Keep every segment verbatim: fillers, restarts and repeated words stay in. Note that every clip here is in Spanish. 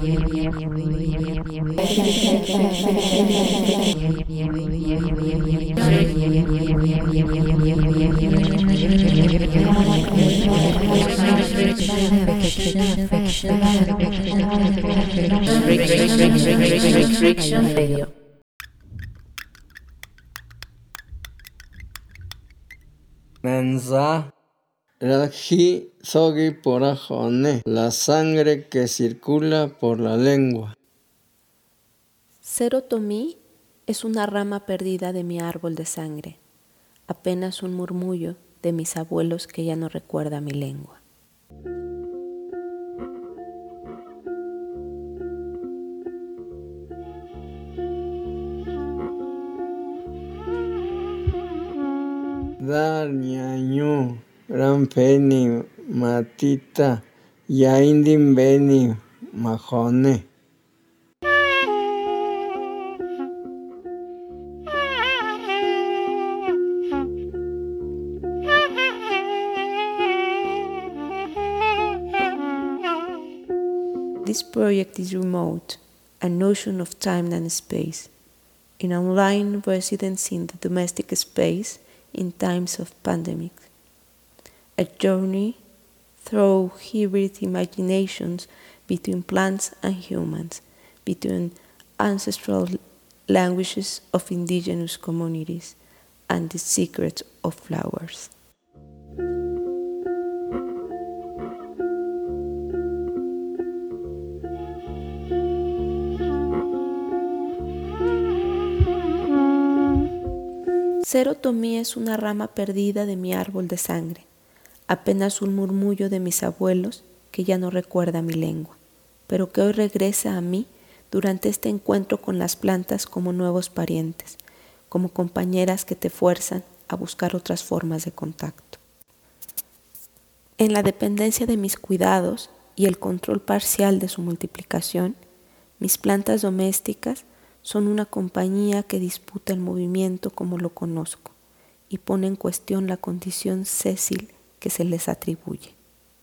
Friction Radio. Mensa Raji Sogi Porajone, la sangre que circula por la lengua. Serotomí es una rama perdida de mi árbol de sangre, apenas un murmullo de mis abuelos que ya no recuerda mi lengua. Dar ñañu, rampeni, matita, yaindim beni, majone. This project is remote, a notion of time and space, an online residence in the domestic space in times of pandemic, a journey through hybrid imaginations between plants and humans, between ancestral languages of indigenous communities and the secrets of flowers. Serotomí es una rama perdida de mi árbol de sangre, apenas un murmullo de mis abuelos que ya no recuerda mi lengua, pero que hoy regresa a mí durante este encuentro con las plantas como nuevos parientes, como compañeras que te fuerzan a buscar otras formas de contacto. En la dependencia de mis cuidados y el control parcial de su multiplicación, mis plantas domésticas son una compañía que disputa el movimiento como lo conozco y pone en cuestión la condición sésil que se les atribuye.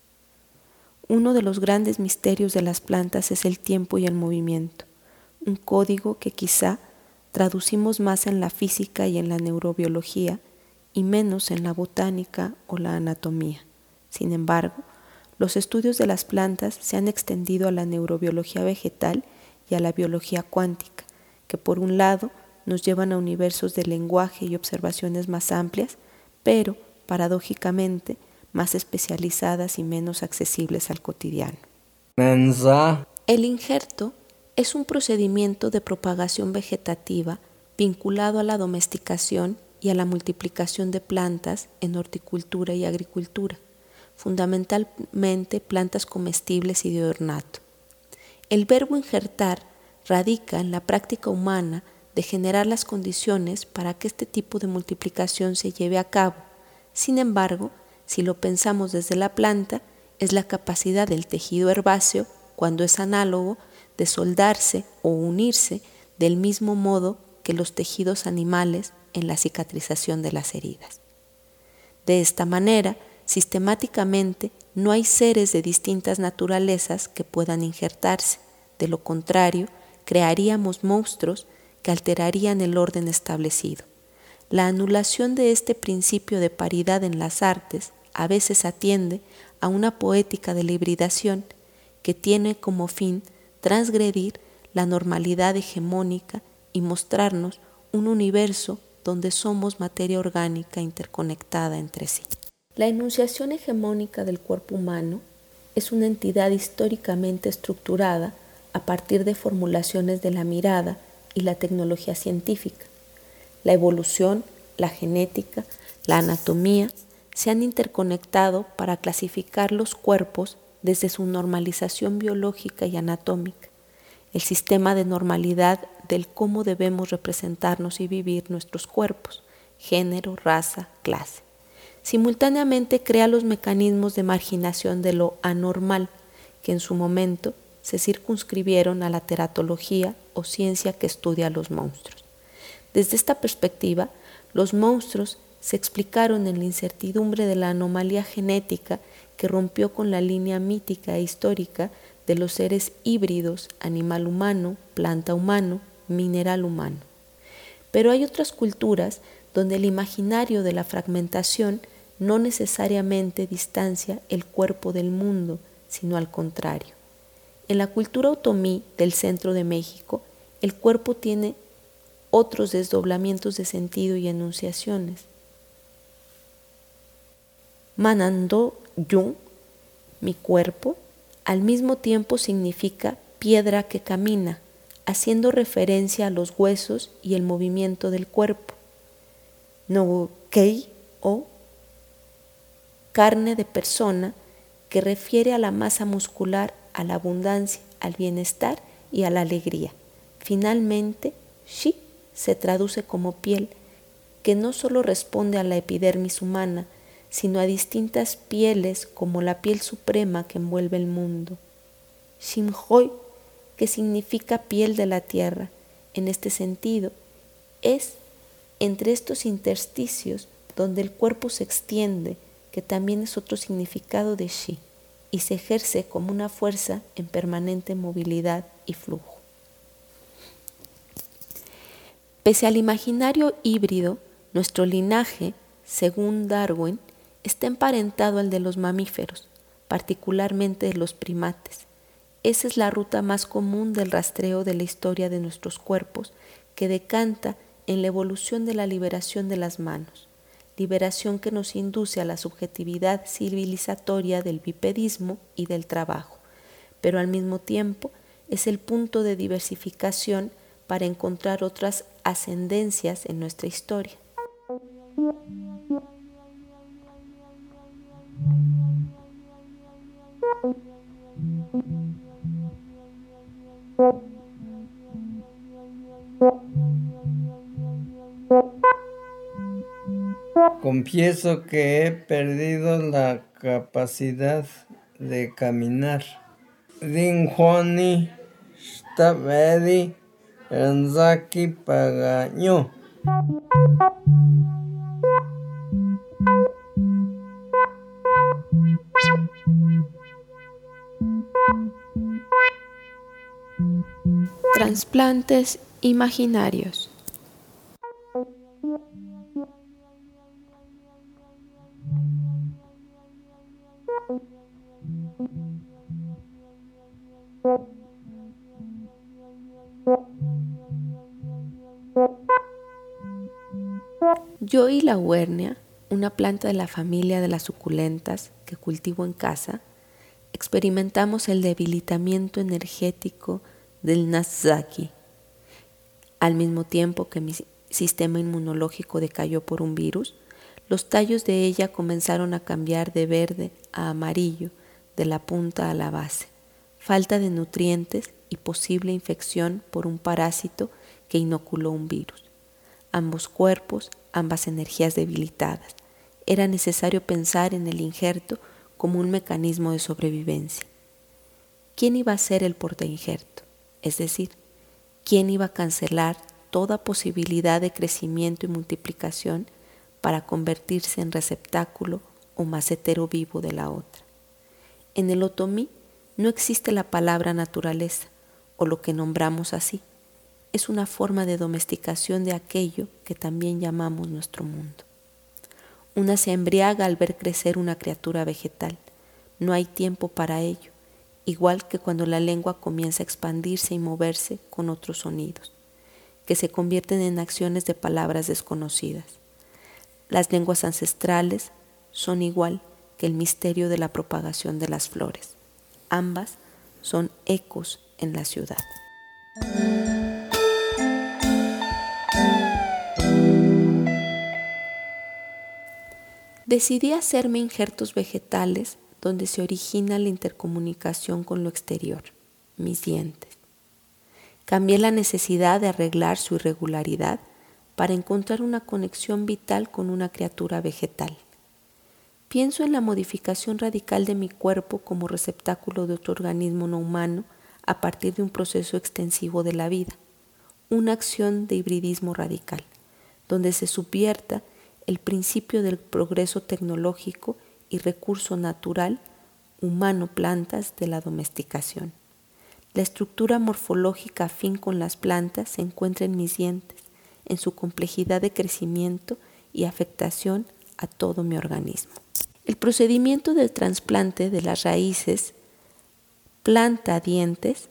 Uno de los grandes misterios de las plantas es el tiempo y el movimiento, un código que quizá traducimos más en la física y en la neurobiología y menos en la botánica o la anatomía. Sin embargo, los estudios de las plantas se han extendido a la neurobiología vegetal y a la biología cuántica, que por un lado nos llevan a universos de lenguaje y observaciones más amplias, pero, paradójicamente, más especializadas y menos accesibles al cotidiano. Mensa. El injerto es un procedimiento de propagación vegetativa vinculado a la domesticación y a la multiplicación de plantas en horticultura y agricultura, fundamentalmente plantas comestibles y de ornato. El verbo injertar radica en la práctica humana de generar las condiciones para que este tipo de multiplicación se lleve a cabo. Sin embargo, si lo pensamos desde la planta, es la capacidad del tejido herbáceo, cuando es análogo, de soldarse o unirse del mismo modo que los tejidos animales en la cicatrización de las heridas. De esta manera, sistemáticamente, no hay seres de distintas naturalezas que puedan injertarse. De lo contrario, crearíamos monstruos que alterarían el orden establecido. La anulación de este principio de paridad en las artes a veces atiende a una poética de la hibridación que tiene como fin transgredir la normalidad hegemónica y mostrarnos un universo donde somos materia orgánica interconectada entre sí. La enunciación hegemónica del cuerpo humano es una entidad históricamente estructurada a partir de formulaciones de la mirada y la tecnología científica. La evolución, la genética, la anatomía se han interconectado para clasificar los cuerpos desde su normalización biológica y anatómica, el sistema de normalidad del cómo debemos representarnos y vivir nuestros cuerpos, género, raza, clase. Simultáneamente crea los mecanismos de marginación de lo anormal, que en su momento se circunscribieron a la teratología o ciencia que estudia los monstruos. Desde esta perspectiva, los monstruos se explicaron en la incertidumbre de la anomalía genética que rompió con la línea mítica e histórica de los seres híbridos, animal humano, planta humano, mineral humano. Pero hay otras culturas donde el imaginario de la fragmentación no necesariamente distancia el cuerpo del mundo, sino al contrario. En la cultura otomí del centro de México, el cuerpo tiene otros desdoblamientos de sentido y enunciaciones. Manando Yun, mi cuerpo, al mismo tiempo significa piedra que camina, haciendo referencia a los huesos y el movimiento del cuerpo. No Kei o carne de persona, que refiere a la masa muscular, a la abundancia, al bienestar y a la alegría. Finalmente, Shi se traduce como piel, que no solo responde a la epidermis humana, sino a distintas pieles como la piel suprema que envuelve el mundo. Shimhoi, que significa piel de la tierra, en este sentido, es entre estos intersticios donde el cuerpo se extiende, que también es otro significado de Shi, y se ejerce como una fuerza en permanente movilidad y flujo. Pese al imaginario híbrido, nuestro linaje, según Darwin, está emparentado al de los mamíferos, particularmente de los primates. Esa es la ruta más común del rastreo de la historia de nuestros cuerpos, que decanta en la evolución de la liberación de las manos, liberación que nos induce a la subjetividad civilizatoria del bipedismo y del trabajo, pero al mismo tiempo es el punto de diversificación para encontrar otras ascendencias en nuestra historia. Confieso que he perdido la capacidad de caminar. Dinjuani Stabedi Ranzaki Pagaño. Trasplantes imaginarios. Yo y la huernia, una planta de la familia de las suculentas que cultivo en casa, experimentamos el debilitamiento energético del Nazaki, al mismo tiempo que mi sistema inmunológico decayó por un virus. Los tallos de ella comenzaron a cambiar de verde a amarillo, de la punta a la base. Falta de nutrientes y posible infección por un parásito que inoculó un virus. Ambos cuerpos, ambas energías debilitadas. Era necesario pensar en el injerto como un mecanismo de sobrevivencia. ¿Quién iba a ser el portainjerto? Es decir, ¿quién iba a cancelar toda posibilidad de crecimiento y multiplicación para convertirse en receptáculo o macetero vivo de la otra? En el otomí no existe la palabra naturaleza, o lo que nombramos así. Es una forma de domesticación de aquello que también llamamos nuestro mundo. Una se embriaga al ver crecer una criatura vegetal. No hay tiempo para ello, igual que cuando la lengua comienza a expandirse y moverse con otros sonidos, que se convierten en acciones de palabras desconocidas. Las lenguas ancestrales son igual que el misterio de la propagación de las flores. Ambas son ecos en la ciudad. Decidí hacerme injertos vegetales donde se origina la intercomunicación con lo exterior, mis dientes. Cambié la necesidad de arreglar su irregularidad para encontrar una conexión vital con una criatura vegetal. Pienso en la modificación radical de mi cuerpo como receptáculo de otro organismo no humano a partir de un proceso extensivo de la vida, una acción de hibridismo radical, donde se subvierta el principio del progreso tecnológico y recurso natural humano-plantas de la domesticación. La estructura morfológica afín con las plantas se encuentra en mis dientes, en su complejidad de crecimiento y afectación a todo mi organismo. El procedimiento del trasplante de las raíces planta-dientes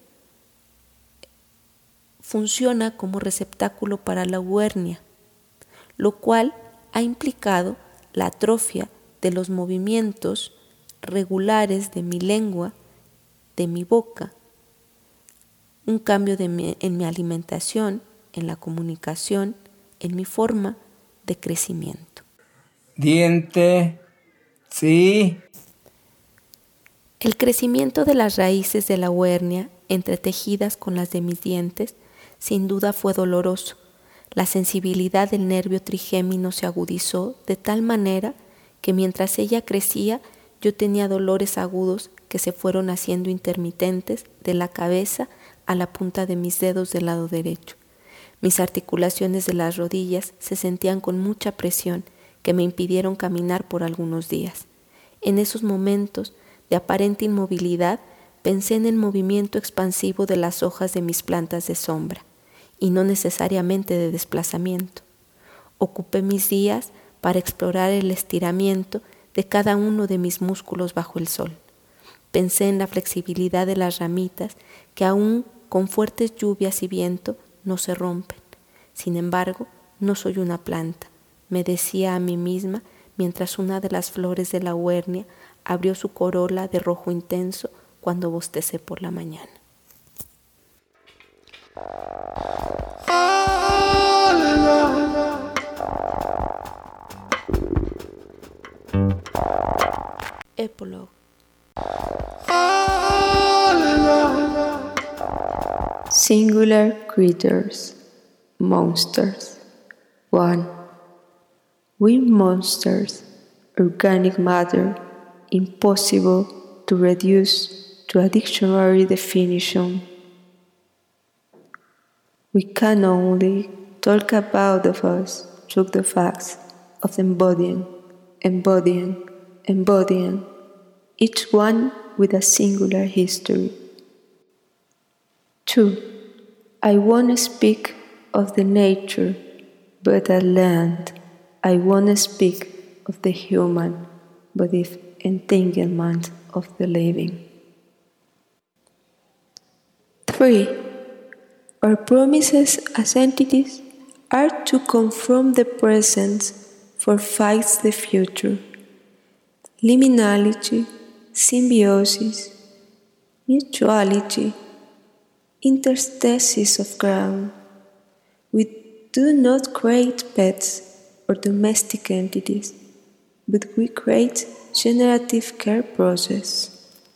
funciona como receptáculo para la huernia, lo cual ha implicado la atrofia de los movimientos regulares de mi lengua, de mi boca, un cambio de mi, en mi alimentación, en la comunicación, en mi forma de crecimiento. Diente, sí. El crecimiento de las raíces de la huernia, entretejidas con las de mis dientes, sin duda fue doloroso. La sensibilidad del nervio trigémino se agudizó de tal manera que mientras ella crecía, yo tenía dolores agudos que se fueron haciendo intermitentes de la cabeza a la punta de mis dedos del lado derecho. Mis articulaciones de las rodillas se sentían con mucha presión que me impidieron caminar por algunos días. En esos momentos de aparente inmovilidad, pensé en el movimiento expansivo de las hojas de mis plantas de sombra, y no necesariamente de desplazamiento. Ocupé mis días para explorar el estiramiento de cada uno de mis músculos bajo el sol. Pensé en la flexibilidad de las ramitas que aún con fuertes lluvias y viento no se rompen. Sin embargo, no soy una planta, me decía a mí misma mientras una de las flores de la huernia abrió su corola de rojo intenso cuando bostecé por la mañana. Epilogue. Singular creatures, monsters. one. We monsters, organic matter, impossible to reduce to a dictionary definition. We can only talk about of us through the facts of embodying, embodying, embodying, each one with a singular history. two. I won't speak of the nature, but at land. I won't speak of the human, but the entanglement of the living. three. Our promises as entities are to confront the present for fights the future. Liminality, symbiosis, mutuality, interstices of ground. We do not create pets or domestic entities, but we create generative care process.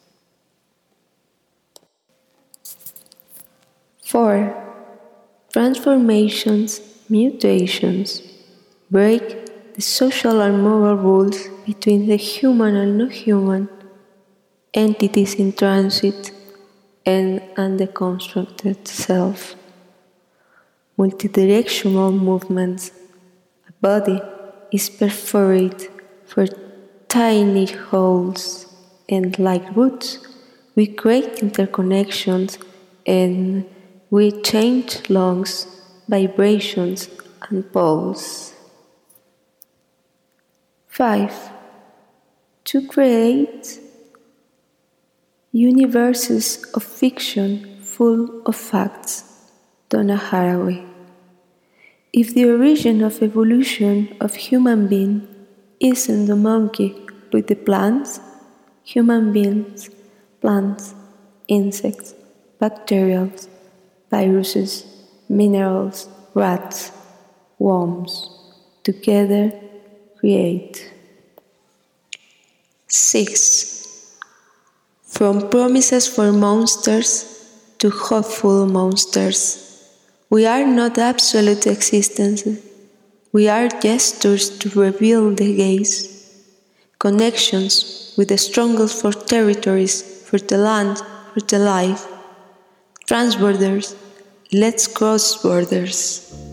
four. Transformations, mutations, break the social and moral rules between the human and non-human, entities in transit, and undeconstructed self. Multidirectional movements. A body is perforated for tiny holes, and like roots, we create interconnections and we change lungs, vibrations, and poles. five. To create universes of fiction full of facts. Donna Haraway. If the origin of evolution of human being isn't the monkey with the plants, human beings, plants, insects, bacterials, viruses, minerals, rats, worms, together create. six. From promises for monsters to hopeful monsters, we are not absolute existences. We are gestures to reveal the gaze, connections with the strongest for territories, for the land, for the life. Transborders, let's cross borders.